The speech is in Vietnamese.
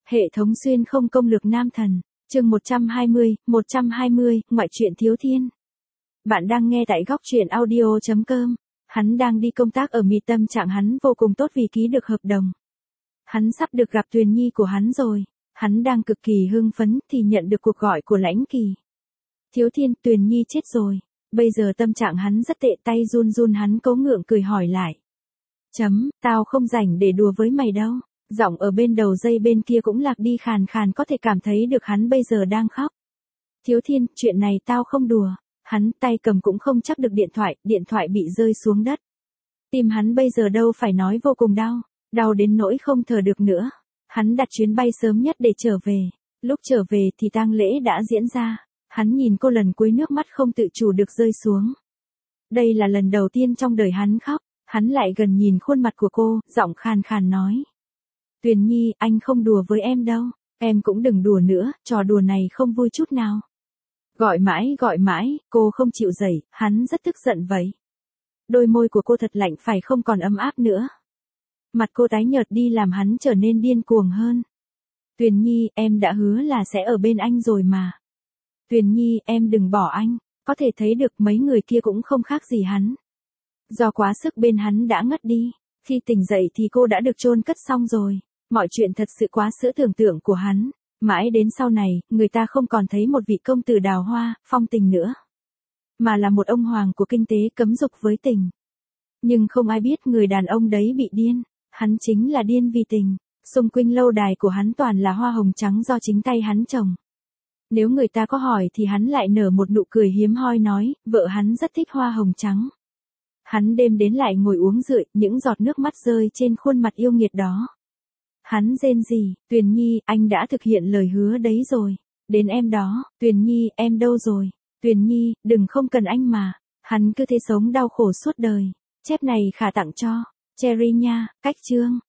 Hệ thống xuyên không công lược nam thần, chương 120, ngoại truyện Thiếu Thiên. Bạn đang nghe tại góc truyện audio.com. Hắn đang đi công tác ở Mi, tâm trạng hắn vô cùng tốt vì ký được hợp đồng. Hắn sắp được gặp Tuyền Nhi của hắn rồi. Hắn đang cực kỳ hưng phấn thì nhận được cuộc gọi của Lãnh Kỳ. Thiếu Thiên, Tuyền Nhi chết rồi. Bây giờ tâm trạng hắn rất tệ, tay run run, hắn cố ngượng cười hỏi lại. Tao không rảnh để đùa với mày đâu. Giọng ở bên đầu dây bên kia cũng lạc đi, khàn khàn, có thể cảm thấy được hắn bây giờ đang khóc. Thiếu Thiên, chuyện này tao không đùa. Hắn tay cầm cũng không chắc được điện thoại bị rơi xuống đất. Tim hắn bây giờ đâu phải nói vô cùng đau đến nỗi không thở được nữa. Hắn đặt chuyến bay sớm nhất để trở về. Lúc trở về thì tang lễ đã diễn ra. Hắn nhìn cô lần cuối, nước mắt không tự chủ được rơi xuống. Đây là lần đầu tiên trong đời hắn khóc. Hắn lại gần nhìn khuôn mặt của cô, giọng khàn khàn nói. Tuyền Nhi, anh không đùa với em đâu. Em cũng đừng đùa nữa, trò đùa này không vui chút nào. Gọi mãi, cô không chịu dậy, hắn rất tức giận vậy. Đôi môi của cô thật lạnh, phải không còn ấm áp nữa. Mặt cô tái nhợt đi làm hắn trở nên điên cuồng hơn. Tuyền Nhi, em đã hứa là sẽ ở bên anh rồi mà. Tuyền Nhi, em đừng bỏ anh. Có thể thấy được mấy người kia cũng không khác gì hắn. Do quá sức bên hắn đã ngất đi. Khi tỉnh dậy thì cô đã được chôn cất xong rồi. Mọi chuyện thật sự quá sự tưởng tượng của hắn. Mãi đến sau này, người ta không còn thấy một vị công tử đào hoa, phong tình nữa. Mà là một ông hoàng của kinh tế cấm dục với tình. Nhưng không ai biết người đàn ông đấy bị điên. Hắn chính là điên vì tình. Xung quanh lâu đài của hắn toàn là hoa hồng trắng do chính tay hắn trồng. Nếu người ta có hỏi thì hắn lại nở một nụ cười hiếm hoi nói, vợ hắn rất thích hoa hồng trắng. Hắn đêm đến lại ngồi uống rượu, những giọt nước mắt rơi trên khuôn mặt yêu nghiệt đó. Hắn rên rỉ, Tuyền Nhi, anh đã thực hiện lời hứa đấy rồi. Đến em đó, Tuyền Nhi, em đâu rồi? Tuyền Nhi, đừng, không cần anh mà. Hắn cứ thế sống đau khổ suốt đời. Chép này khả tặng cho Cherry nha, cách chương.